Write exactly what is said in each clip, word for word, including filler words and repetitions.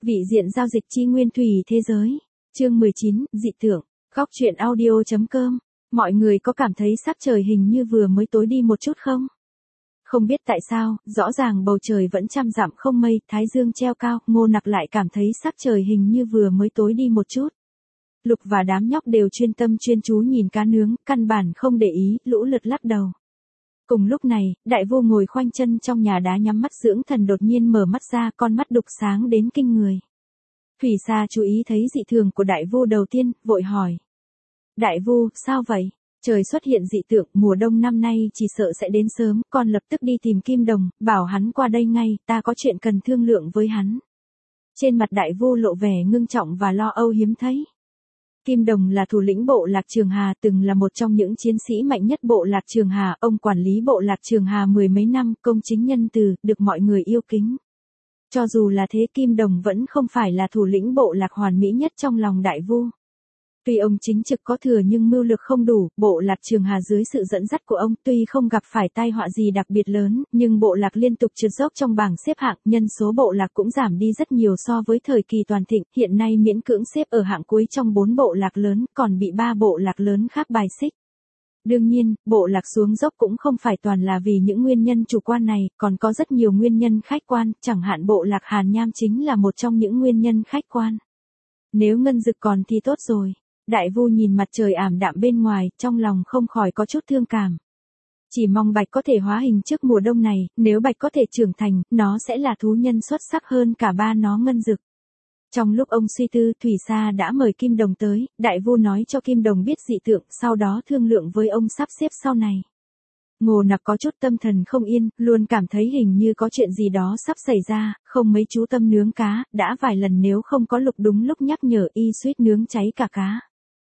Vị diện giao dịch chi nguyên thủy thế giới. Chương mười chín, dị tượng. Góc truyện audio chấm com. Mọi người có cảm thấy sắc trời hình như vừa mới tối đi một chút không? Không biết tại sao, rõ ràng bầu trời vẫn trăm dặm không mây, thái dương treo cao, Ngô Nặc lại cảm thấy sắc trời hình như vừa mới tối đi một chút. Lục và đám nhóc đều chuyên tâm chuyên chú nhìn cá nướng, căn bản không để ý, lũ lượt lắc đầu. Cùng lúc này, đại vu ngồi khoanh chân trong nhà đá nhắm mắt dưỡng thần đột nhiên mở mắt ra, con mắt đục sáng đến kinh người. Thủy Sa chú ý thấy dị thường của đại vu đầu tiên, vội hỏi. Đại vu, sao vậy? Trời xuất hiện dị tượng, mùa đông năm nay chỉ sợ sẽ đến sớm, con lập tức đi tìm Kim Đồng, bảo hắn qua đây ngay, ta có chuyện cần thương lượng với hắn. Trên mặt đại vu lộ vẻ ngưng trọng và lo âu hiếm thấy. Kim Đồng là thủ lĩnh bộ lạc Trường Hà, từng là một trong những chiến sĩ mạnh nhất bộ lạc Trường Hà, ông quản lý bộ lạc Trường Hà mười mấy năm, công chính nhân từ, được mọi người yêu kính. Cho dù là thế, Kim Đồng vẫn không phải là thủ lĩnh bộ lạc hoàn mỹ nhất trong lòng đại vu. Tuy ông chính trực có thừa nhưng mưu lược không đủ, bộ lạc Trường Hà dưới sự dẫn dắt của ông tuy không gặp phải tai họa gì đặc biệt lớn, nhưng bộ lạc liên tục trượt dốc trong bảng xếp hạng, nhân số bộ lạc cũng giảm đi rất nhiều so với thời kỳ toàn thịnh, hiện nay miễn cưỡng xếp ở hạng cuối trong bốn bộ lạc lớn, còn bị ba bộ lạc lớn khác bài xích. Đương nhiên, bộ lạc xuống dốc cũng không phải toàn là vì những nguyên nhân chủ quan này, còn có rất nhiều nguyên nhân khách quan, chẳng hạn bộ lạc Hàn Nham chính là một trong những nguyên nhân khách quan. Nếu ngân dực còn thì tốt rồi. Đại vu nhìn mặt trời ảm đạm bên ngoài, trong lòng không khỏi có chút thương cảm. Chỉ mong Bạch có thể hóa hình trước mùa đông này, nếu Bạch có thể trưởng thành, nó sẽ là thú nhân xuất sắc hơn cả ba nó ngân dực. Trong lúc ông suy tư, Thủy Sa đã mời Kim Đồng tới, đại vu nói cho Kim Đồng biết dị tượng, sau đó thương lượng với ông sắp xếp sau này. Ngô Nặc có chút tâm thần không yên, luôn cảm thấy hình như có chuyện gì đó sắp xảy ra, không mấy chú tâm nướng cá, đã vài lần nếu không có Lục đúng lúc nhắc nhở y suýt nướng cháy cả cá.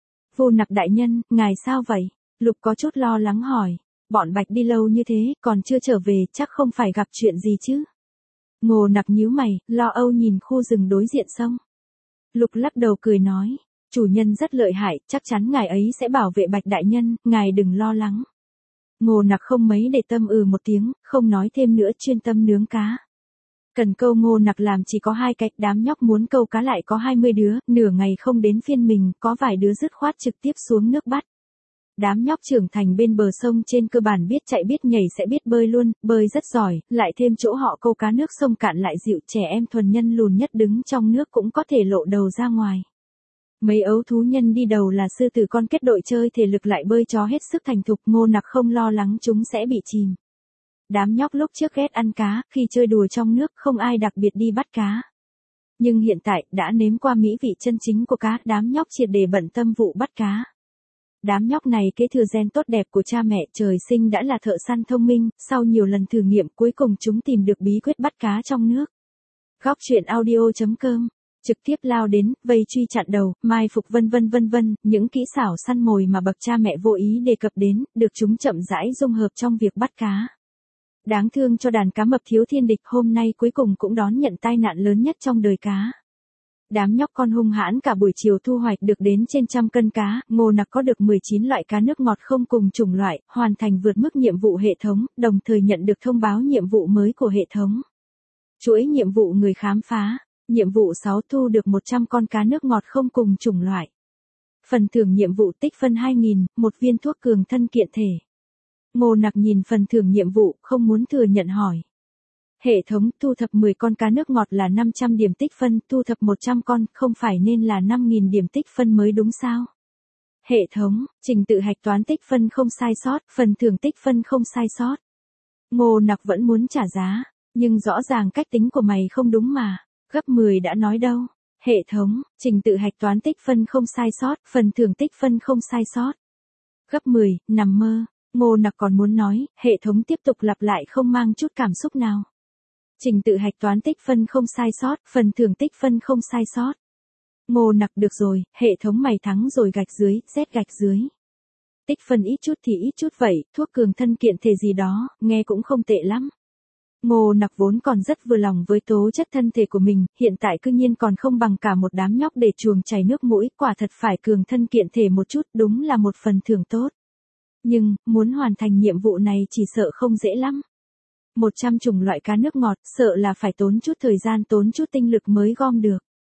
Vu Nặc đại nhân, ngài sao vậy? Lục có chút lo lắng hỏi. Bọn Bạch đi lâu như thế, còn chưa trở về, chắc không phải gặp chuyện gì chứ? Ngô Nặc nhíu mày, lo âu nhìn khu rừng đối diện sông. Lục lắc đầu cười nói, chủ nhân rất lợi hại, chắc chắn ngài ấy sẽ bảo vệ Bạch đại nhân, ngài đừng lo lắng. Ngô Nặc không mấy để tâm ừ một tiếng, không nói thêm nữa, chuyên tâm nướng cá. Cần câu Ngô Nặc làm chỉ có hai cách, đám nhóc muốn câu cá lại có hai mươi đứa, nửa ngày không đến phiên mình, có vài đứa dứt khoát trực tiếp xuống nước bắt. Đám nhóc trưởng thành bên bờ sông trên cơ bản biết chạy biết nhảy sẽ biết bơi luôn, bơi rất giỏi, lại thêm chỗ họ câu cá nước sông cạn lại dịu, trẻ em thuần nhân lùn nhất đứng trong nước cũng có thể lộ đầu ra ngoài. Mấy ấu thú nhân đi đầu là sư tử con kết đội chơi thể lực lại bơi chó hết sức thành thục, Ngô Nặc không lo lắng chúng sẽ bị chìm. Đám nhóc lúc trước ghét ăn cá, khi chơi đùa trong nước không ai đặc biệt đi bắt cá. Nhưng hiện tại, đã nếm qua mỹ vị chân chính của cá, đám nhóc triệt để bận tâm vụ bắt cá. Đám nhóc này kế thừa gen tốt đẹp của cha mẹ, trời sinh đã là thợ săn thông minh, sau nhiều lần thử nghiệm cuối cùng chúng tìm được bí quyết bắt cá trong nước. Góc truyện audio chấm com. Trực tiếp lao đến, vây truy chặn đầu, mai phục vân vân vân vân, những kỹ xảo săn mồi mà bậc cha mẹ vô ý đề cập đến, được chúng chậm rãi dung hợp trong việc bắt cá. Đáng thương cho đàn cá mập thiếu thiên địch, hôm nay cuối cùng cũng đón nhận tai nạn lớn nhất trong đời cá. Đám nhóc con hung hãn cả buổi chiều thu hoạch được đến trên trăm cân cá, Ngô Nặc có được mười chín loại cá nước ngọt không cùng chủng loại, hoàn thành vượt mức nhiệm vụ hệ thống, đồng thời nhận được thông báo nhiệm vụ mới của hệ thống. Chuỗi nhiệm vụ người khám phá. Nhiệm vụ sáu thu được một trăm con cá nước ngọt không cùng chủng loại. Phần thưởng nhiệm vụ tích phân hai nghìn, một viên thuốc cường thân kiện thể. Ngô Nặc nhìn phần thưởng nhiệm vụ, không muốn thừa nhận hỏi. Hệ thống, thu thập mười con cá nước ngọt là năm trăm điểm tích phân, thu thập một trăm con, không phải nên là năm nghìn điểm tích phân mới đúng sao? Hệ thống, trình tự hạch toán tích phân không sai sót, phần thưởng tích phân không sai sót. Ngô Nặc vẫn muốn trả giá, nhưng rõ ràng cách tính của mày không đúng mà. Gấp mười đã nói đâu. Hệ thống, trình tự hạch toán tích phân không sai sót, phần thưởng tích phân không sai sót. Gấp mười, nằm mơ. Ngô Nặc còn muốn nói, hệ thống tiếp tục lặp lại không mang chút cảm xúc nào. Trình tự hạch toán tích phân không sai sót, phần thưởng tích phân không sai sót. Ngô Nặc được rồi, hệ thống mày thắng rồi gạch dưới, Z gạch dưới. Tích phân ít chút thì ít chút vậy, thuốc cường thân kiện thể gì đó, nghe cũng không tệ lắm. Ngô Nặc vốn còn rất vừa lòng với tố chất thân thể của mình, hiện tại cư nhiên còn không bằng cả một đám nhóc để chuồng chảy nước mũi, quả thật phải cường thân kiện thể một chút, đúng là một phần thưởng tốt. Nhưng, muốn hoàn thành nhiệm vụ này chỉ sợ không dễ lắm. một trăm chủng loại cá nước ngọt, sợ là phải tốn chút thời gian tốn chút tinh lực mới gom được.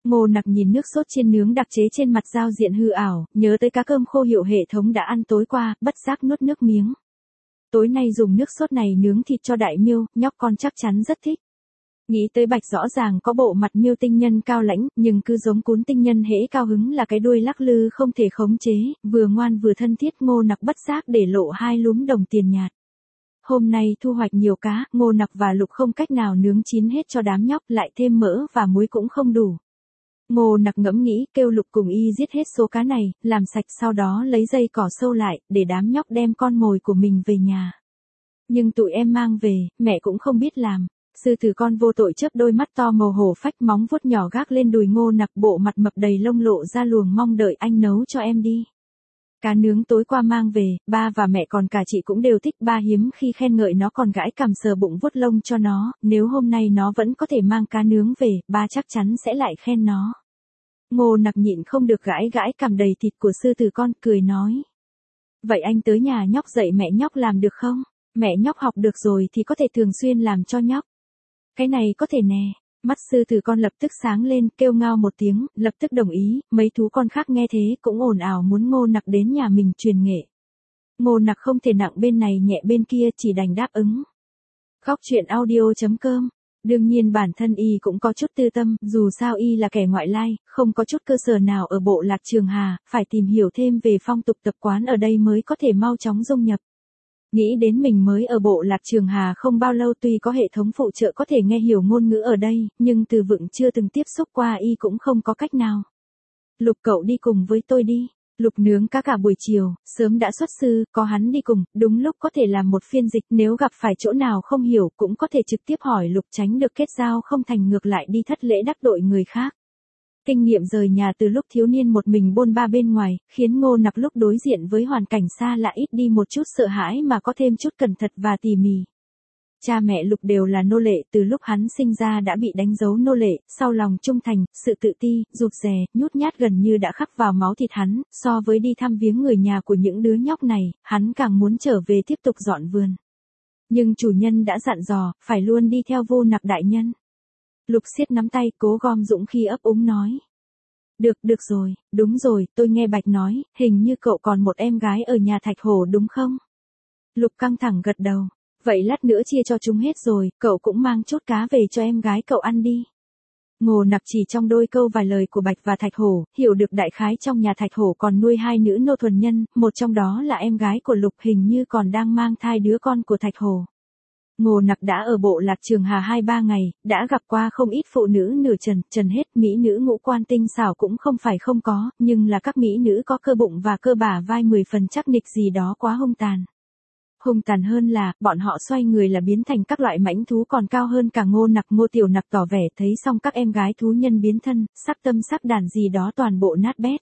Ngô Nặc nhìn nước sốt chiên nướng đặc chế trên mặt giao diện hư ảo, nhớ tới cá cơm khô hiệu hệ thống đã ăn tối qua, bất giác nuốt nước miếng. Tối nay dùng nước sốt này nướng thịt cho đại miêu, nhóc con chắc chắn rất thích. Nghĩ tới Bạch rõ ràng có bộ mặt miêu tinh nhân cao lãnh, nhưng cứ giống cún tinh nhân hễ cao hứng là cái đuôi lắc lư không thể khống chế, vừa ngoan vừa thân thiết. Ngô Nặc bất giác để lộ hai lúm đồng tiền nhạt. Hôm nay thu hoạch nhiều cá, Ngô Nặc và Lục không cách nào nướng chín hết cho đám nhóc, lại thêm mỡ và muối cũng không đủ. Ngô Nặc ngẫm nghĩ, kêu Lục cùng y giết hết số cá này, làm sạch sau đó lấy dây cỏ sâu lại, để đám nhóc đem con mồi của mình về nhà. Nhưng tụi em mang về, mẹ cũng không biết làm. Sư tử con vô tội chớp đôi mắt to màu hổ phách, móng vuốt nhỏ gác lên đùi Ngô Nặc, bộ mặt mập đầy lông lộ ra luồng mong đợi. Anh nấu cho em đi. Cá nướng tối qua mang về, ba và mẹ còn cả chị cũng đều thích. Ba hiếm khi khen ngợi nó còn gãi cằm sờ bụng vuốt lông cho nó, nếu hôm nay nó vẫn có thể mang cá nướng về, ba chắc chắn sẽ lại khen nó. Ngô Nặc nhịn không được gãi gãi cằm đầy thịt của sư tử con, cười nói. Vậy anh tới nhà nhóc dạy mẹ nhóc làm được không? Mẹ nhóc học được rồi thì có thể thường xuyên làm cho nhóc. Cái này có thể nè. Mắt sư tử con lập tức sáng lên, kêu ngao một tiếng, lập tức đồng ý. Mấy thú con khác nghe thế cũng ồn ào muốn Ngô Nặc đến nhà mình truyền nghệ. Ngô Nặc không thể nặng bên này nhẹ bên kia, chỉ đành đáp ứng. Góc truyện audio chấm com. Đương nhiên bản thân y cũng có chút tư tâm, dù sao y là kẻ ngoại lai, không có chút cơ sở nào ở bộ Lạc Trường Hà, phải tìm hiểu thêm về phong tục tập quán ở đây mới có thể mau chóng dung nhập. Nghĩ đến mình mới ở bộ Lạc Trường Hà không bao lâu, tuy có hệ thống phụ trợ có thể nghe hiểu ngôn ngữ ở đây, nhưng từ vựng chưa từng tiếp xúc qua y cũng không có cách nào. Lục cậu đi cùng với tôi đi. Lục nướng cá cả buổi chiều, sớm đã xuất sư, có hắn đi cùng, đúng lúc có thể làm một phiên dịch, nếu gặp phải chỗ nào không hiểu cũng có thể trực tiếp hỏi Lục, tránh được kết giao không thành ngược lại đi thất lễ đắc tội người khác. Kinh nghiệm rời nhà từ lúc thiếu niên một mình bôn ba bên ngoài, khiến Ngô Nặc lúc đối diện với hoàn cảnh xa lạ ít đi một chút sợ hãi mà có thêm chút cẩn thận và tỉ mỉ. Cha mẹ Lục đều là nô lệ, từ lúc hắn sinh ra đã bị đánh dấu nô lệ, sau lòng trung thành, sự tự ti, rụt rè, nhút nhát gần như đã khắc vào máu thịt hắn. So với đi thăm viếng người nhà của những đứa nhóc này, hắn càng muốn trở về tiếp tục dọn vườn. Nhưng chủ nhân đã dặn dò, phải luôn đi theo Vô Nặc đại nhân. Lục siết nắm tay, cố gom dũng khí ấp úng nói. Được, được rồi, đúng rồi, tôi nghe Bạch nói, hình như cậu còn một em gái ở nhà Thạch Hổ đúng không? Lục căng thẳng gật đầu. Vậy lát nữa chia cho chúng hết rồi, cậu cũng mang chút cá về cho em gái cậu ăn đi. Ngô Nặc chỉ trong đôi câu vài lời của Bạch và Thạch Hổ, hiểu được đại khái trong nhà Thạch Hổ còn nuôi hai nữ nô thuần nhân, một trong đó là em gái của Lục, hình như còn đang mang thai đứa con của Thạch Hổ. Ngô Nặc đã ở bộ Lạc Trường Hà hai ba ngày, đã gặp qua không ít phụ nữ nửa trần, trần hết, mỹ nữ ngũ quan tinh xảo cũng không phải không có, nhưng là các mỹ nữ có cơ bụng và cơ bả vai mười phần chắc nịch gì đó quá hung tàn. Hung tàn hơn là, bọn họ xoay người là biến thành các loại mãnh thú còn cao hơn cả Ngô Nặc. Ngô Tiểu Nặc tỏ vẻ thấy xong các em gái thú nhân biến thân, sắc tâm sắc đàn gì đó toàn bộ nát bét.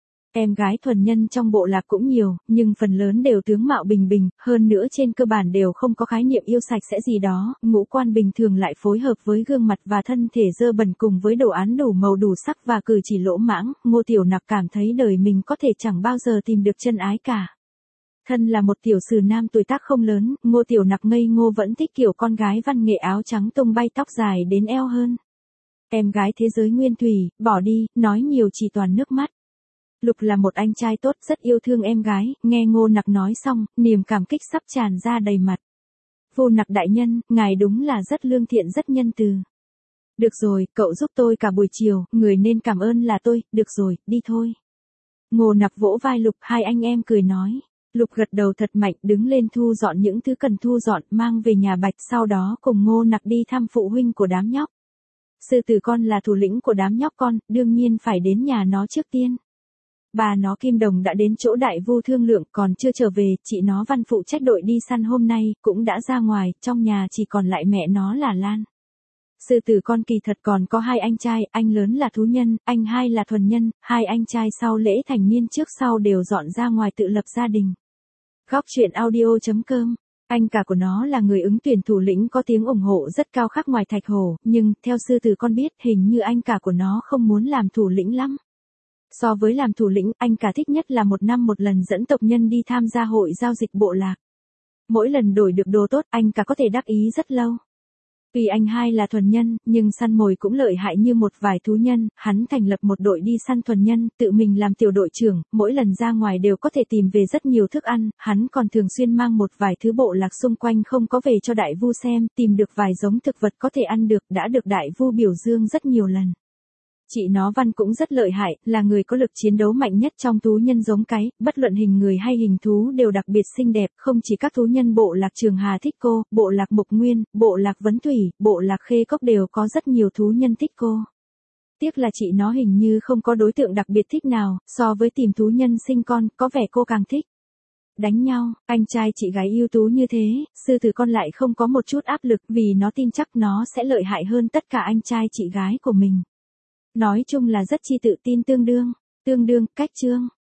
Em gái thuần nhân trong bộ lạc cũng nhiều, nhưng phần lớn đều tướng mạo bình bình, hơn nữa trên cơ bản đều không có khái niệm yêu sạch sẽ gì đó, ngũ quan bình thường lại phối hợp với gương mặt và thân thể dơ bẩn cùng với đồ án đủ màu đủ sắc và cử chỉ lỗ mãng. Ngô Tiểu Nặc cảm thấy đời mình có thể chẳng bao giờ tìm được chân ái cả. Thân là một tiểu sử nam tuổi tác không lớn, Ngô Tiểu Nặc ngây ngô vẫn thích kiểu con gái văn nghệ áo trắng tung bay tóc dài đến eo hơn. Em gái thế giới nguyên thủy, bỏ đi, nói nhiều chỉ toàn nước mắt. Lục là một anh trai tốt, rất yêu thương em gái, nghe Ngô Nặc nói xong, niềm cảm kích sắp tràn ra đầy mặt. Vô Nặc đại nhân, ngài đúng là rất lương thiện rất nhân từ. Được rồi, cậu giúp tôi cả buổi chiều, người nên cảm ơn là tôi, được rồi, đi thôi. Ngô Nặc vỗ vai Lục, hai anh em cười nói. Lục gật đầu thật mạnh, đứng lên thu dọn những thứ cần thu dọn, mang về nhà Bạch, sau đó cùng Ngô Nặc đi thăm phụ huynh của đám nhóc. Sư tử con là thủ lĩnh của đám nhóc con, đương nhiên phải đến nhà nó trước tiên. Bà nó Kim Đồng đã đến chỗ Đại Vu thương lượng, còn chưa trở về, chị nó Văn phụ trách đội đi săn hôm nay, cũng đã ra ngoài, trong nhà chỉ còn lại mẹ nó là Lan. Sư tử con kỳ thật còn có hai anh trai, anh lớn là thú nhân, anh hai là thuần nhân, hai anh trai sau lễ thành niên trước sau đều dọn ra ngoài tự lập gia đình. Góc truyện audio chấm com. Anh cả của nó là người ứng tuyển thủ lĩnh có tiếng ủng hộ rất cao khác ngoài Thạch Hổ, nhưng, theo sư tử con biết, hình như anh cả của nó không muốn làm thủ lĩnh lắm. So với làm thủ lĩnh, anh cả thích nhất là một năm một lần dẫn tộc nhân đi tham gia hội giao dịch bộ lạc. Mỗi lần đổi được đồ tốt, anh cả có thể đắc ý rất lâu. Tuy anh hai là thuần nhân, nhưng săn mồi cũng lợi hại như một vài thú nhân, hắn thành lập một đội đi săn thuần nhân, tự mình làm tiểu đội trưởng, mỗi lần ra ngoài đều có thể tìm về rất nhiều thức ăn, hắn còn thường xuyên mang một vài thứ bộ lạc xung quanh không có về cho đại vu xem, tìm được vài giống thực vật có thể ăn được, đã được đại vu biểu dương rất nhiều lần. Chị nó Văn cũng rất lợi hại, là người có lực chiến đấu mạnh nhất trong thú nhân giống cái, bất luận hình người hay hình thú đều đặc biệt xinh đẹp, không chỉ các thú nhân bộ lạc Trường Hà thích cô, bộ lạc Mộc Nguyên, bộ lạc Vấn Thủy, bộ lạc Khê Cốc đều có rất nhiều thú nhân thích cô. Tiếc là chị nó hình như không có đối tượng đặc biệt thích nào, so với tìm thú nhân sinh con, có vẻ cô càng thích đánh nhau. Anh trai chị gái ưu tú như thế, sư tử con lại không có một chút áp lực vì nó tin chắc nó sẽ lợi hại hơn tất cả anh trai chị gái của mình. Nói chung là rất chi tự tin tương đương, tương đương, cách chương.